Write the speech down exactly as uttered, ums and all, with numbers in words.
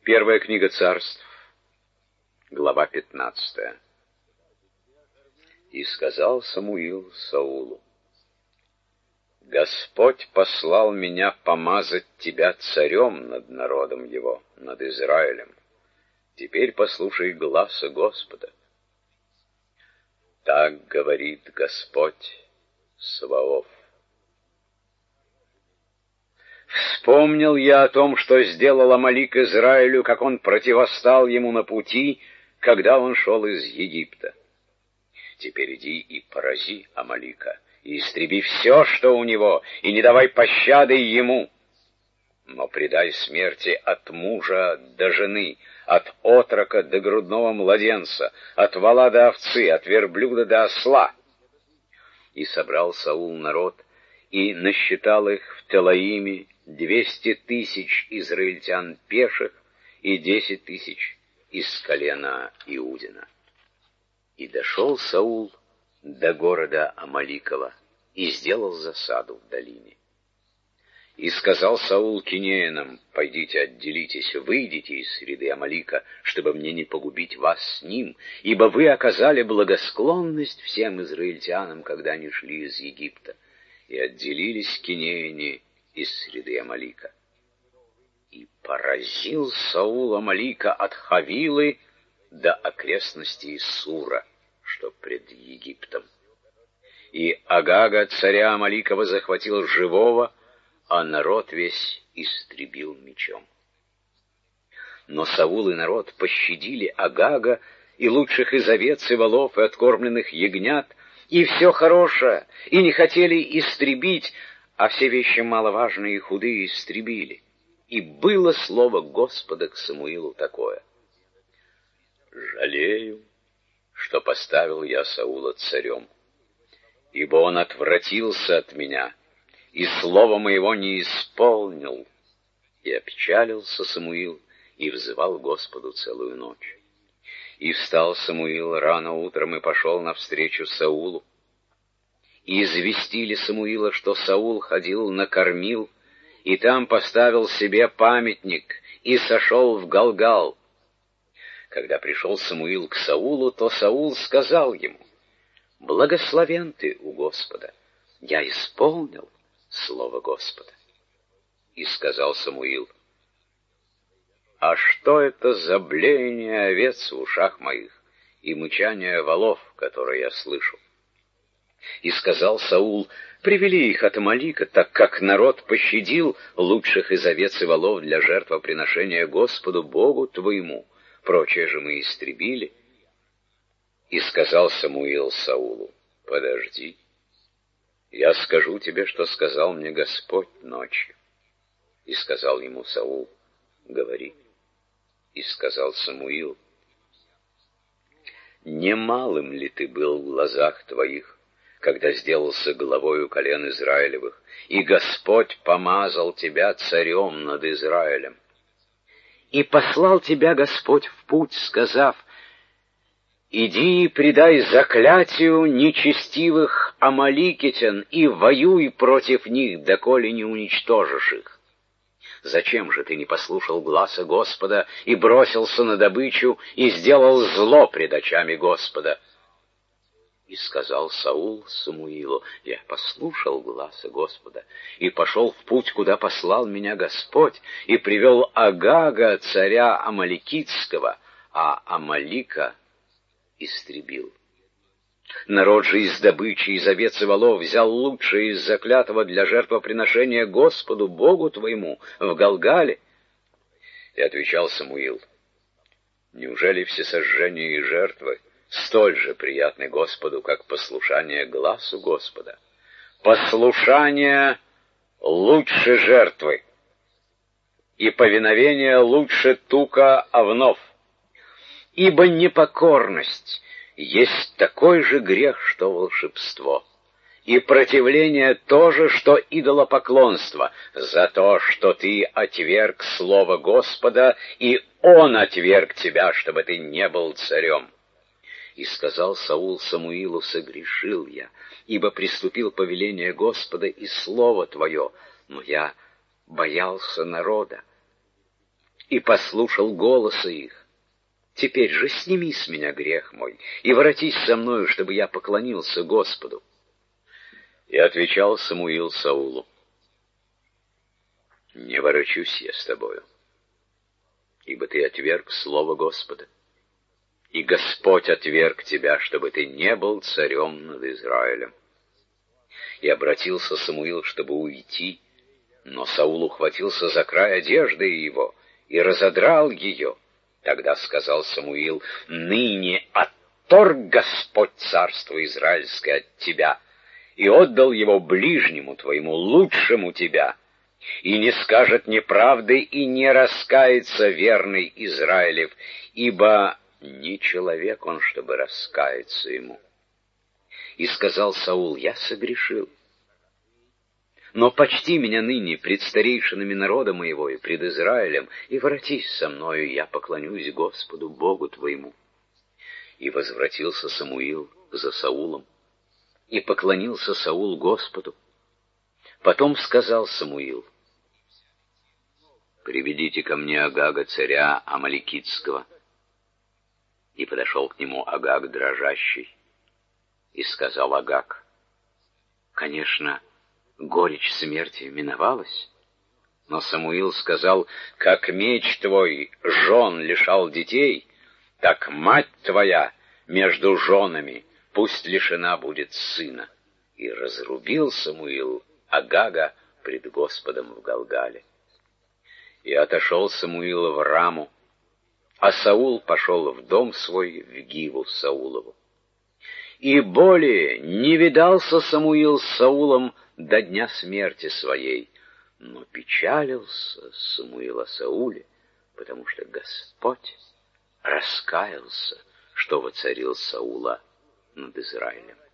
Первая книга Царств, глава пятнадцатая. И сказал Самуил Саулу: Господь послал меня помазать тебя царем над народом его, над Израилем. Теперь послушай гласа Господа. Так говорит Господь Саваоф. Вспомнил я о том, что сделал Амалик Израилю, как он противостал ему на пути, когда он шел из Египта. Теперь иди и порази Амалика, и истреби все, что у него, и не давай пощады ему. Но предай смерти от мужа до жены, от отрока до грудного младенца, от вола до овцы, от верблюда до осла. И собрал Саул народ, и насчитал их в Телаиме двести тысяч израильтян пеших и десять тысяч из колена Иудина. И дошел Саул до города Амаликова и сделал засаду в долине. И сказал Саул кинеянам: пойдите, отделитесь, выйдите из среды Амалика, чтобы мне не погубить вас с ним, ибо вы оказали благосклонность всем израильтянам, когда они шли из Египта. И отделились кинеяне из среды Амалика. И поразил Саул Амалика от Хавилы до окрестностей Сура, что пред Египтом. И Агага, царя Амаликова, захватил живого, а народ весь истребил мечом. Но Саул и народ пощадили Агага и лучших из овец и волов и откормленных ягнят, и все хорошее, и не хотели истребить, а все вещи маловажные и худые истребили. И было слово Господа к Самуилу такое: «Жалею, что поставил я Саула царем, ибо он отвратился от меня, и слова моего не исполнил». И опечалился Самуил, и взывал Господу целую ночь. И встал Самуил рано утром и пошел навстречу Саулу. И известили Самуила, что Саул ходил на Кормил, и там поставил себе памятник, и сошел в Галгал. Когда пришел Самуил к Саулу, то Саул сказал ему: «Благословен ты у Господа, я исполнил слово Господа». И сказал Самуил: «А что это за блеяние овец в ушах моих и мычание волов, которые я слышу?» И сказал Саул: «Привели их от Амалика, так как народ пощадил лучших из овец и волов для жертвоприношения Господу Богу твоему, прочее же мы истребили». И сказал Самуил Саулу: «Подожди, я скажу тебе, что сказал мне Господь ночью». И сказал ему Саул: «Говори». И сказал Самуил: «Немалым ли ты был в глазах твоих, когда сделался главою колен Израилевых, и Господь помазал тебя царем над Израилем? И послал тебя Господь в путь, сказав: иди и предай заклятию нечестивых амаликитян, и воюй против них, доколе не уничтожишь их. Зачем же ты не послушал гласа Господа и бросился на добычу и сделал зло пред очами Господа?» И сказал Саул Самуилу: «Я послушал гласа Господа и пошел в путь, куда послал меня Господь, и привел Агага, царя Амаликитского, а Амалика истребил. Народ же из добычи, из овец и волов взял лучшее из заклятого для жертвоприношения Господу Богу твоему в Галгале». И отвечал Самуил: «Неужели всесожжения и жертвы столь же приятны Господу, как послушание гласу Господа? Послушание лучше жертвы, и повиновение лучше тука овнов. Ибо непокорность есть такой же грех, что волшебство, и противление то же, что идолопоклонство, за то, что ты отверг слово Господа, и Он отверг тебя, чтобы ты не был царем». И сказал Саул Самуилу: «Согрешил я, ибо приступил повеление Господа и слово твое, но я боялся народа». и послушал голоса их. Теперь же сними с меня грех мой и воротись со мною, чтобы я поклонился Господу». И отвечал Самуил Саулу: «Не ворочусь я с тобою, ибо ты отверг слово Господа, и Господь отверг тебя, чтобы ты не был царем над Израилем». И обратился Самуил, чтобы уйти, но Саул ухватился за край одежды его и разодрал ее. Тогда сказал Самуил: «Ныне отторг Господь царство израильское от тебя и отдал его ближнему твоему, лучшему тебя, и не скажет неправды и не раскается верный Израилев, ибо не человек он, чтобы раскаяться ему». И сказал Саул: «Я согрешил. Но почти меня ныне пред старейшинами народа моего и пред Израилем, и воротись со мною, и я поклонюсь Господу Богу твоему». И возвратился Самуил за Саулом, и поклонился Саул Господу. Потом сказал Самуил: «Приведите ко мне Агага, царя Амаликитского». И подошел к нему Агаг дрожащий, и сказал Агаг: «Конечно, горечь смерти миновалась». Но Самуил сказал: «Как меч твой жен лишал детей, так мать твоя между женами пусть лишена будет сына». И разрубил Самуил Агага пред Господом в Галгале. И отошел Самуил в Раму, а Саул пошел в дом свой в Гиву Саулову. И более не видался Самуил с Саулом до дня смерти своей, но печалился Самуил о Сауле, потому что Господь раскаялся, что воцарил Саула над Израилем.